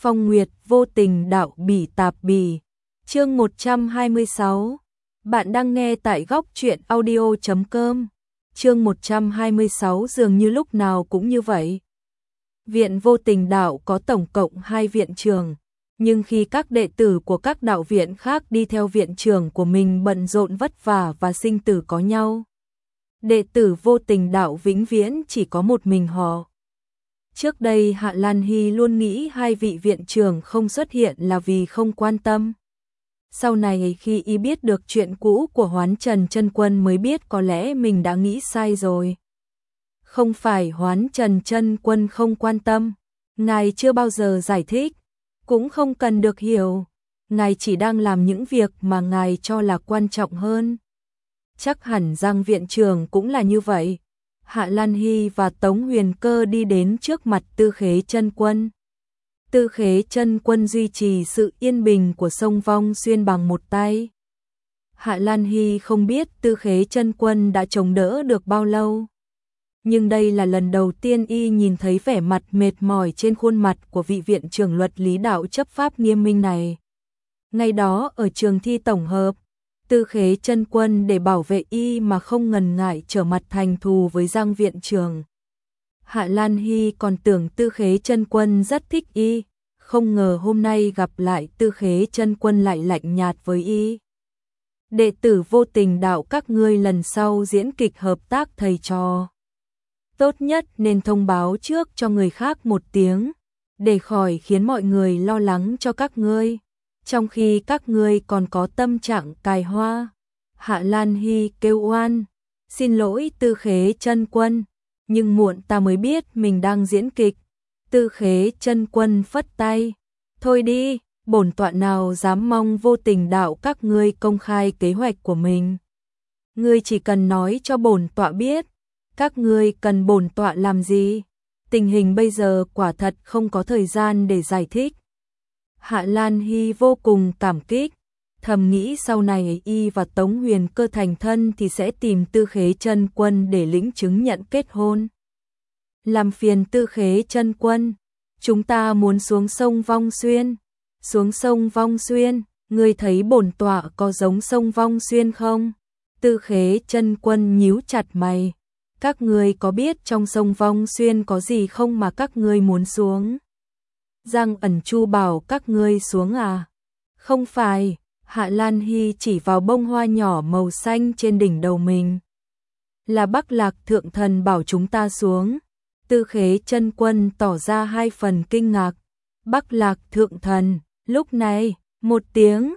Phong Nguyệt vô tình đạo bỉ tạp bỉ. Chương 126. Bạn đang nghe tại góc truyện audio.com. Chương 126 dường như lúc nào cũng như vậy. Viện vô tình đạo có tổng cộng 2 viện trường, nhưng khi các đệ tử của các đạo viện khác đi theo viện trưởng của mình bận rộn vất vả và sinh tử có nhau, đệ tử vô tình đạo vĩnh viễn chỉ có một mình họ. Trước đây Hạ Lan Hy luôn nghĩ 2 vị viện trưởng không xuất hiện là vì không quan tâm. Sau này khi y biết được chuyện cũ của Hoán Trần Chân Quân mới biết có lẽ mình đã nghĩ sai rồi. Không phải Hoán Trần Chân Quân không quan tâm, ngài chưa bao giờ giải thích, cũng không cần được hiểu, ngài chỉ đang làm những việc mà ngài cho là quan trọng hơn. Chắc hẳn rằng viện trưởng cũng là như vậy. Hạ Lan Hy và Tống Huyền Cơ đi đến trước mặt Tư Khế Chân Quân. Tư Khế Chân Quân duy trì sự yên bình của sông Vong Xuyên bằng một tay. Hạ Lan Hy không biết Tư Khế Chân Quân đã chống đỡ được bao lâu, nhưng đây là lần đầu tiên y nhìn thấy vẻ mặt mệt mỏi trên khuôn mặt của vị viện trưởng luật lý đạo chấp pháp nghiêm minh này. Ngày đó ở trường thi tổng hợp, Tư Khế Chân Quân để bảo vệ y mà không ngần ngại trở mặt thành thù với Giang viện trưởng. Hạ Lan Hy còn tưởng Tư Khế Chân Quân rất thích y, không ngờ hôm nay gặp lại Tư Khế Chân Quân lại lạnh nhạt với y. Đệ tử vô tình đạo các ngươi lần sau diễn kịch hợp tác thầy trò, tốt nhất nên thông báo trước cho người khác một tiếng, để khỏi khiến mọi người lo lắng cho các ngươi, trong khi các ngươi còn có tâm trạng cài hoa. Hạ Lan Hy kêu oan, xin lỗi Tư Khế Chân Quân, nhưng muộn ta mới biết mình đang diễn kịch. Tư Khế Chân Quân phất tay, thôi đi, bổn tọa nào dám mong vô tình đạo các ngươi công khai kế hoạch của mình. Ngươi chỉ cần nói cho bổn tọa biết, các ngươi cần bổn tọa làm gì. Tình hình bây giờ quả thật không có thời gian để giải thích. Hạ Lan Hy vô cùng cảm kích, thầm nghĩ sau này y và Tống Huyền Cơ thành thân thì sẽ tìm Tư Khế Chân Quân để lĩnh chứng nhận kết hôn. Làm phiền Tư Khế Chân Quân, chúng ta muốn xuống sông Vong Xuyên. Xuống sông Vong Xuyên, ngươi thấy bổn tọa có giống sông Vong Xuyên không? Tư Khế Chân Quân nhíu chặt mày. Các ngươi có biết trong sông Vong Xuyên có gì không mà các ngươi muốn xuống? Giang Ẩn Chu bảo các ngươi xuống à? Không phải, Hạ Lan Hy chỉ vào bông hoa nhỏ màu xanh trên đỉnh đầu mình. Là Bắc Lạc Thượng Thần bảo chúng ta xuống. Tư Khế Chân Quân tỏ ra 2 phần kinh ngạc. Bắc Lạc Thượng Thần. Lúc này, một tiếng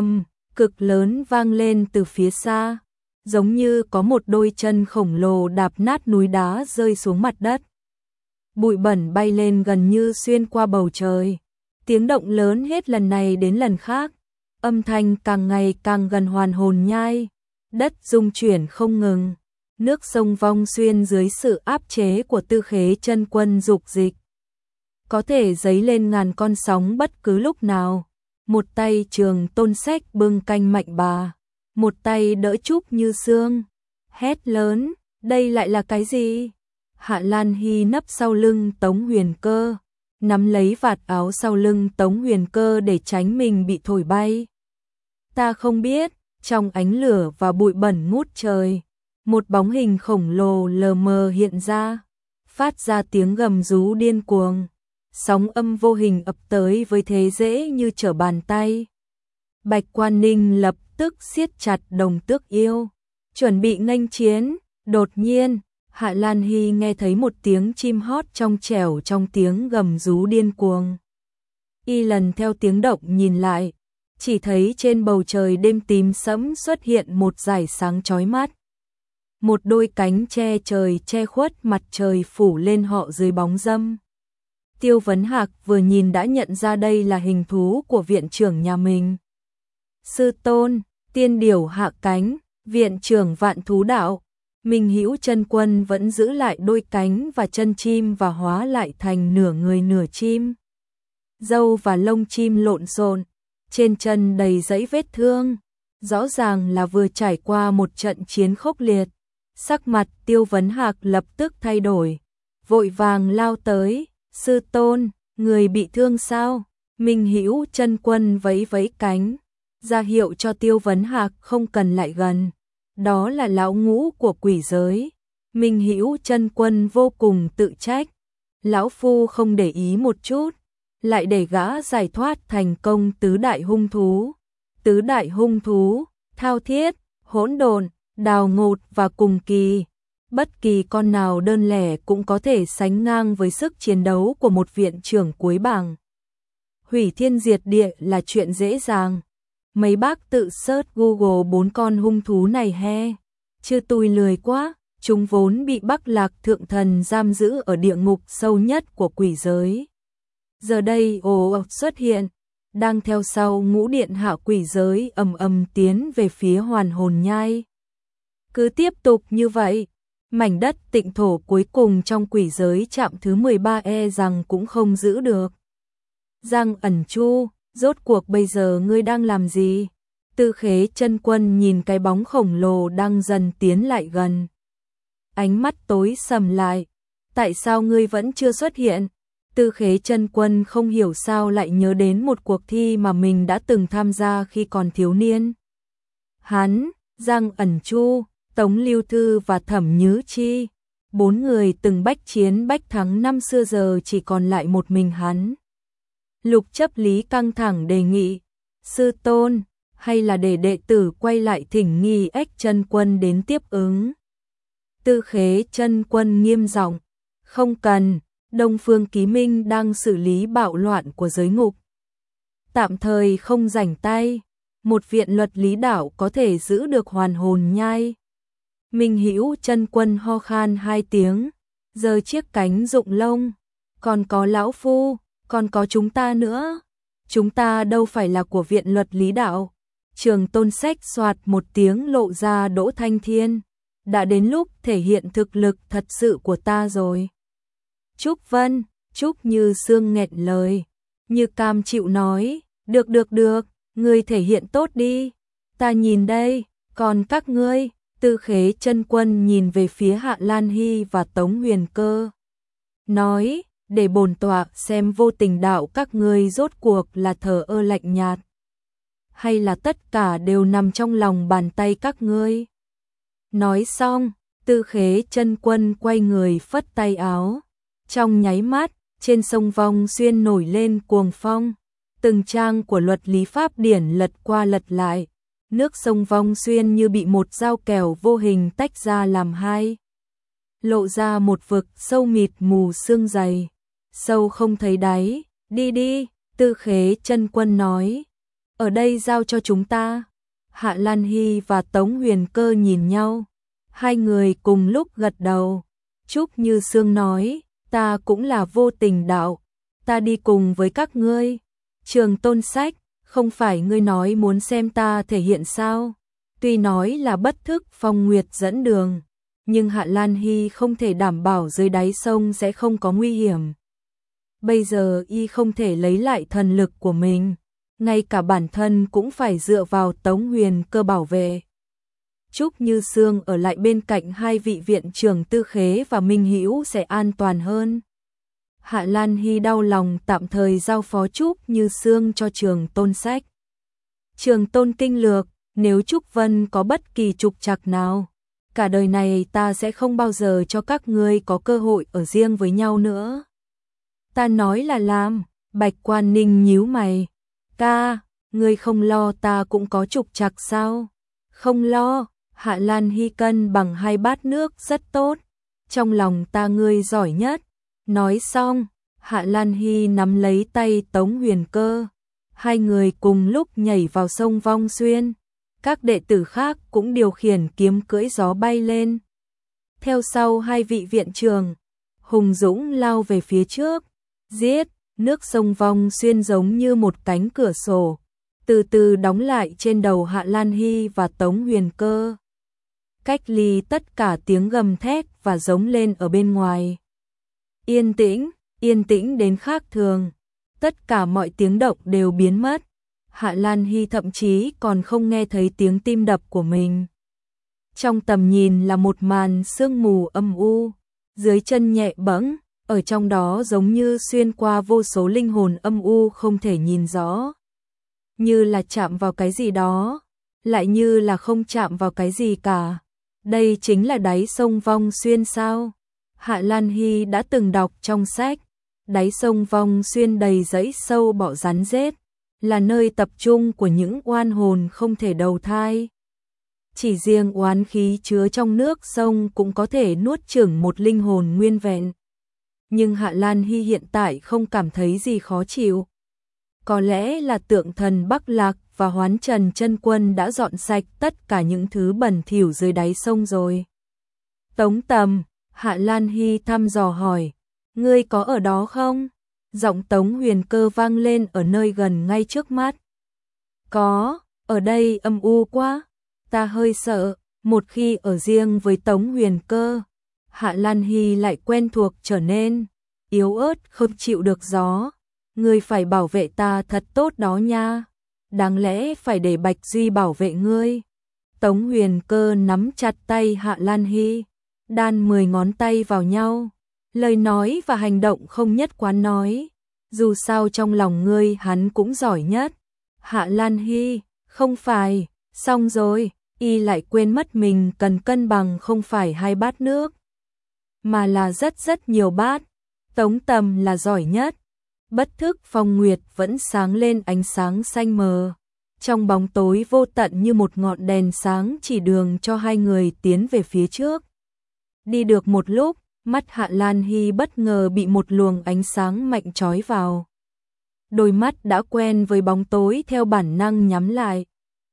cực lớn vang lên từ phía xa, giống như có một đôi chân khổng lồ đạp nát núi đá rơi xuống mặt đất. Bụi bẩn bay lên gần như xuyên qua bầu trời. Tiếng động lớn hết lần này đến lần khác, âm thanh càng ngày càng gần hoàn hồn nhai. Đất rung chuyển không ngừng, nước sông Vong Xuyên dưới sự áp chế của Tư Khế Chân Quân dục dịch, có thể dấy lên ngàn con sóng bất cứ lúc nào. Một tay Trường Tôn Sách bưng canh Mạnh Bà, một tay đỡ Trúc Như Sương, hét lớn, đây lại là cái gì? Hạ Lan Hy nấp sau lưng Tống Huyền Cơ, nắm lấy vạt áo sau lưng Tống Huyền Cơ để tránh mình bị thổi bay. Ta không biết. Trong ánh lửa và bụi bẩn ngút trời, một bóng hình khổng lồ lờ mờ hiện ra, phát ra tiếng gầm rú điên cuồng. Sóng âm vô hình ập tới với thế dễ như trở bàn tay. Bạch Quan Ninh lập tức siết chặt Đồng Tước Yêu, chuẩn bị nghênh chiến. Đột nhiên, Hạ Lan Hy nghe thấy một tiếng chim hót trong trẻo trong tiếng gầm rú điên cuồng. Y lần theo tiếng động nhìn lại, chỉ thấy trên bầu trời đêm tím sẫm xuất hiện một dải sáng chói mắt. Một đôi cánh che trời che khuất mặt trời phủ lên họ dưới bóng râm. Tiêu Vấn Hạc vừa nhìn đã nhận ra đây là hình thú của viện trưởng nhà mình. Sư tôn, tiên điểu hạ cánh, viện trưởng Vạn Thú Đạo. Minh Hữu Chân Quân vẫn giữ lại đôi cánh và chân chim và hóa lại thành nửa người nửa chim. Râu và lông chim lộn xộn, trên chân đầy dẫy vết thương, rõ ràng là vừa trải qua một trận chiến khốc liệt. Sắc mặt Tiêu Vấn Hạc lập tức thay đổi, vội vàng lao tới. Sư tôn, người bị thương sao? Minh Hữu Chân Quân vẫy vẫy cánh, ra hiệu cho Tiêu Vấn Hạc không cần lại gần. Đó là lão ngũ của quỷ giới. Minh Hữu Chân Quân vô cùng tự trách. Lão phu không để ý một chút, lại để gã giải thoát thành công tứ đại hung thú. Tứ đại hung thú, Thao Thiết, Hỗn Độn, Đào Ngột và Cùng Kỳ. Bất kỳ con nào đơn lẻ cũng có thể sánh ngang với sức chiến đấu của một viện trưởng cuối bảng. Hủy thiên diệt địa là chuyện dễ dàng. Mấy bác tự search Google 4 con hung thú này he. Chứ tui lười quá, chúng vốn bị Bắc Lạc Thượng Thần giam giữ ở địa ngục sâu nhất của quỷ giới. Giờ đây ồ xuất hiện, đang theo sau Ngũ Điện Hạ quỷ giới ầm ầm tiến về phía Hoàn Hồn Nhai. Cứ tiếp tục như vậy, mảnh đất tịnh thổ cuối cùng trong quỷ giới trạm thứ 13 e rằng cũng không giữ được. Giang Ẩn Chu, rốt cuộc bây giờ ngươi đang làm gì? Tư Khế Chân Quân nhìn cái bóng khổng lồ đang dần tiến lại gần. Ánh mắt tối sầm lại. Tại sao ngươi vẫn chưa xuất hiện? Tư Khế Chân Quân không hiểu sao lại nhớ đến một cuộc thi mà mình đã từng tham gia khi còn thiếu niên. Hắn, Giang Ẩn Chu, Tống Lưu Thư và Thẩm Nhứ Chi, 4 người từng bách chiến bách thắng năm xưa giờ chỉ còn lại một mình hắn. Lục Chấp Lý căng thẳng đề nghị, sư tôn, hay là để đệ tử quay lại thỉnh Nghi Ếch Chân Quân đến tiếp ứng. Tư Khế Chân Quân nghiêm giọng, không cần, Đông Phương Ký Minh đang xử lý bạo loạn của giới ngục. Tạm thời không rảnh tay, một viện luật lý đạo có thể giữ được Hoàn Hồn Nhai. Minh Hữu Chân Quân ho khan 2 tiếng, giơ chiếc cánh rụng lông, còn có lão phu, còn có chúng ta nữa. Chúng ta đâu phải là của viện luật lý đạo. Trường Tôn Sách soạt một tiếng lộ ra Đỗ Thanh Thiên. Đã đến lúc thể hiện thực lực thật sự của ta rồi. Trúc Vân, Trúc Như Sương nghẹn lời, Như cam chịu nói, được, ngươi thể hiện tốt đi. Ta nhìn đây, còn các ngươi. Tư Khế Chân Quân nhìn về phía Hạ Lan Hy và Tống Huyền Cơ. Nói, để bổn tọa xem Vô Tình đạo các ngươi rốt cuộc là thờ ơ lạnh nhạt, hay là tất cả đều nằm trong lòng bàn tay các ngươi. Nói xong, Tư Khế Chân Quân quay người phất tay áo. Trong nháy mắt, trên sông Vong Xuyên nổi lên cuồng phong. Từng trang của luật lý pháp điển lật qua lật lại. Nước sông Vong Xuyên như bị một dao kèo vô hình tách ra làm hai. Lộ ra một vực sâu mịt mù sương dày. Sâu không thấy đáy, đi, Tư Khế Chân Quân nói. Ở đây giao cho chúng ta. Hạ Lan Hy và Tống Huyền Cơ nhìn nhau. Hai người cùng lúc gật đầu. Trúc Như Sương nói, ta cũng là Vô Tình đạo. Ta đi cùng với các ngươi. Trường Tôn Sách, không phải ngươi nói muốn xem ta thể hiện sao? Tuy nói là bất thức Phong Nguyệt dẫn đường, nhưng Hạ Lan Hy không thể đảm bảo dưới đáy sông sẽ không có nguy hiểm. Bây giờ y không thể lấy lại thần lực của mình, ngay cả bản thân cũng phải dựa vào Tống Huyền Cơ bảo vệ. Trúc Như Sương ở lại bên cạnh hai vị viện trưởng Tư Khế và Minh Hữu sẽ an toàn hơn. Hạ Lan Hy đau lòng tạm thời giao phó Trúc Như Sương cho Trường Tôn Sách. Trường Tôn Kinh Lược, nếu Trúc Vân có bất kỳ trục trặc nào, cả đời này ta sẽ không bao giờ cho các ngươi có cơ hội ở riêng với nhau nữa. Ta nói là làm. Bạch Quan Ninh nhíu mày. Ca, ngươi không lo ta cũng có trục trặc sao? Không lo. Hạ Lan Hy cân bằng 2 bát nước rất tốt. Trong lòng ta ngươi giỏi nhất. Nói xong, Hạ Lan Hy nắm lấy tay Tống Huyền Cơ. Hai người cùng lúc nhảy vào sông Vong Xuyên. Các đệ tử khác cũng điều khiển kiếm cưỡi gió bay lên. Theo sau hai vị viện trưởng, hùng dũng lao về phía trước. Giết, nước sông Vong Xuyên giống như một cánh cửa sổ, từ từ đóng lại trên đầu Hạ Lan Hy và Tống Huyền Cơ. Cách ly tất cả tiếng gầm thét và giống lên ở bên ngoài. Yên tĩnh đến khác thường. Tất cả mọi tiếng động đều biến mất. Hạ Lan Hy thậm chí còn không nghe thấy tiếng tim đập của mình. Trong tầm nhìn là một màn sương mù âm u, dưới chân nhẹ bẫng, ở trong đó giống như xuyên qua vô số linh hồn âm u không thể nhìn rõ. Như là chạm vào cái gì đó, lại như là không chạm vào cái gì cả. Đây chính là đáy sông Vong Xuyên sao? Hạ Lan Hy đã từng đọc trong sách, đáy sông Vong Xuyên đầy rẫy sâu bọ rắn rết, là nơi tập trung của những oan hồn không thể đầu thai. Chỉ riêng oán khí chứa trong nước sông cũng có thể nuốt chửng một linh hồn nguyên vẹn. Nhưng Hạ Lan Hy hiện tại không cảm thấy gì khó chịu. Có lẽ là tượng thần Bắc Lạc và Hoán Trần Chân Quân đã dọn sạch tất cả những thứ bẩn thỉu dưới đáy sông rồi. Tống Tầm, Hạ Lan Hy thăm dò hỏi, ngươi có ở đó không? Giọng Tống Huyền Cơ vang lên ở nơi gần ngay trước mắt. Có, ở đây âm u quá, ta hơi sợ. Một khi ở riêng với Tống Huyền Cơ, Hạ Lan Hy lại quen thuộc trở nên yếu ớt không chịu được gió. Ngươi phải bảo vệ ta thật tốt đó nha. Đáng lẽ phải để Bạch Duy bảo vệ ngươi. Tống Huyền Cơ nắm chặt tay Hạ Lan Hy, đan 10 ngón tay vào nhau. Lời nói và hành động không nhất quán nói. Dù sao trong lòng ngươi hắn cũng giỏi nhất. Hạ Lan Hy, không phải, xong rồi, y lại quên mất mình cần cân bằng không phải 2 bát nước, mà là rất nhiều bát. Tống Tầm là giỏi nhất. Bất thức phong nguyệt vẫn sáng lên ánh sáng xanh mờ. Trong bóng tối vô tận như một ngọn đèn sáng chỉ đường cho hai người tiến về phía trước. Đi được một lúc, mắt Hạ Lan Hy bất ngờ bị một luồng ánh sáng mạnh chói vào. Đôi mắt đã quen với bóng tối theo bản năng nhắm lại.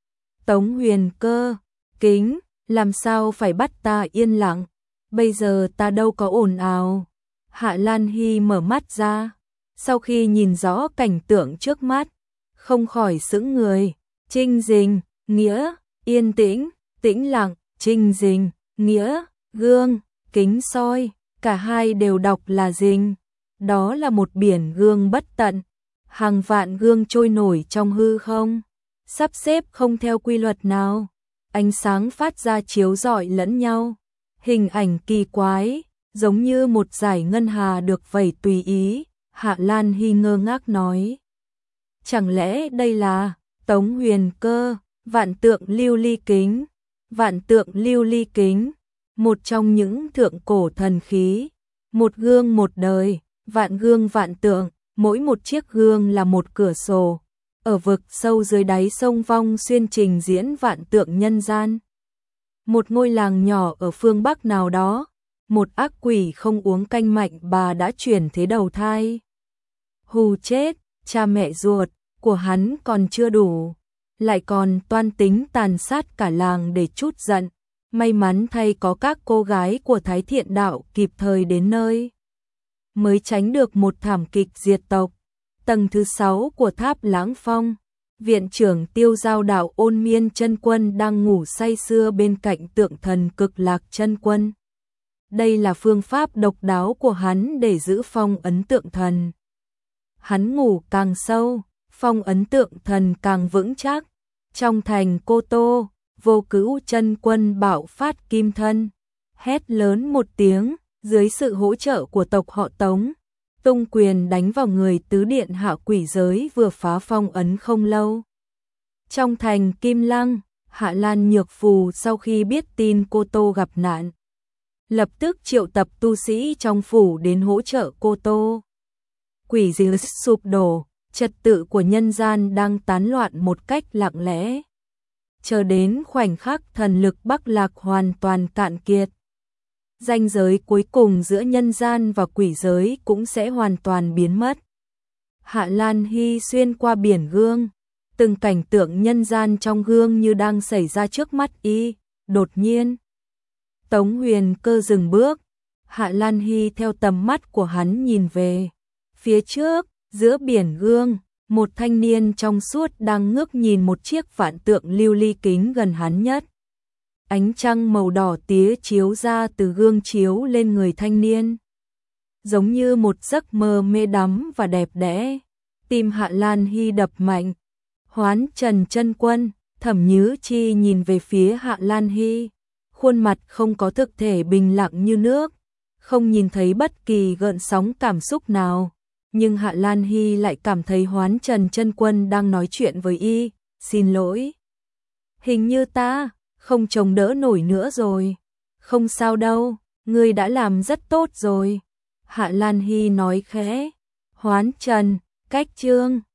Tống Huyền Cơ, kính, làm sao phải bắt ta yên lặng, bây giờ ta đâu có ồn ào. Hạ Lan Hy mở mắt ra, sau khi nhìn rõ cảnh tượng trước mắt, không khỏi sững người. Trinh Dình, nghĩa, yên tĩnh, tĩnh lặng, Trinh Dình, nghĩa, gương, kính soi, cả hai đều đọc là Dình. Đó là một biển gương bất tận, hàng vạn gương trôi nổi trong hư không, sắp xếp không theo quy luật nào, ánh sáng phát ra chiếu rọi lẫn nhau, hình ảnh kỳ quái, giống như một dải ngân hà được vẩy tùy ý. Hạ Lan Hy ngơ ngác nói, chẳng lẽ đây là Tống Huyền Cơ, vạn tượng lưu ly kính. Vạn tượng lưu ly kính, một trong những thượng cổ thần khí, một gương một đời, vạn gương vạn tượng, mỗi một chiếc gương là một cửa sổ. Ở vực sâu dưới đáy sông Vong Xuyên trình diễn vạn tượng nhân gian. Một ngôi làng nhỏ ở phương Bắc nào đó, một ác quỷ không uống canh mạnh bà đã chuyển thế đầu thai. Hù chết, cha mẹ ruột của hắn còn chưa đủ, lại còn toan tính tàn sát cả làng để trút giận. May mắn thay có các cô gái của Thái Thiện Đạo kịp thời đến nơi, mới tránh được một thảm kịch diệt tộc. Tầng thứ 6 của tháp Lãng Phong, viện trưởng Tiêu Giao Đạo Ôn Miên Chân Quân đang ngủ say sưa bên cạnh tượng thần Cực Lạc Chân Quân. Đây là phương pháp độc đáo của hắn để giữ phong ấn tượng thần. Hắn ngủ càng sâu, phong ấn tượng thần càng vững chắc. Trong thành Cô Tô, Vô Cữu Chân Quân bạo phát kim thân, hét lớn một tiếng, dưới sự hỗ trợ của tộc họ Tống, tung quyền đánh vào người tứ điện hạ quỷ giới vừa phá phong ấn không lâu. Trong thành Kim Lăng, Hạ Lan Nhược Phù sau khi biết tin Cô Tô gặp nạn, lập tức triệu tập tu sĩ trong phủ đến hỗ trợ Cô Tô. Quỷ giới sụp đổ, trật tự của nhân gian đang tán loạn một cách lặng lẽ. Chờ đến khoảnh khắc thần lực Bắc Lạc hoàn toàn cạn kiệt, ranh giới cuối cùng giữa nhân gian và quỷ giới cũng sẽ hoàn toàn biến mất. Hạ Lan Hy xuyên qua biển gương, từng cảnh tượng nhân gian trong gương như đang xảy ra trước mắt y. Đột nhiên, Tống Huyền Cơ dừng bước. Hạ Lan Hy theo tầm mắt của hắn nhìn về phía trước, giữa biển gương, một thanh niên trong suốt đang ngước nhìn một chiếc vạn tượng lưu ly kính gần hắn nhất. Ánh trăng màu đỏ tía chiếu ra từ gương chiếu lên người thanh niên, giống như một giấc mơ mê đắm và đẹp đẽ. Tim Hạ Lan Hy đập mạnh. Hoán Trần Chân Quân, Thẩm Nhứ Chi nhìn về phía Hạ Lan Hy, khuôn mặt không có thực thể bình lặng như nước, không nhìn thấy bất kỳ gợn sóng cảm xúc nào. Nhưng Hạ Lan Hy lại cảm thấy Hoán Trần chân quân đang nói chuyện với y, xin lỗi. Hình như ta không chống đỡ nổi nữa rồi. Không sao đâu, ngươi đã làm rất tốt rồi. Hạ Lan Hy nói khẽ. Hoán Trần, cách chương